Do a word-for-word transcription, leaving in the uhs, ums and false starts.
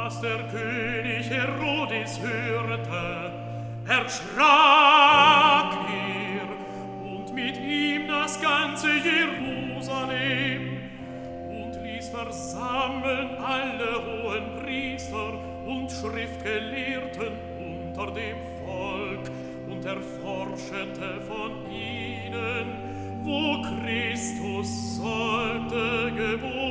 Als der König Herodes hörte, erschrak er und mit ihm das ganze Jerusalem und ließ versammeln alle hohen Priester und Schriftgelehrten unter dem Volk und erforschete von ihnen, wo Christus sollte geboren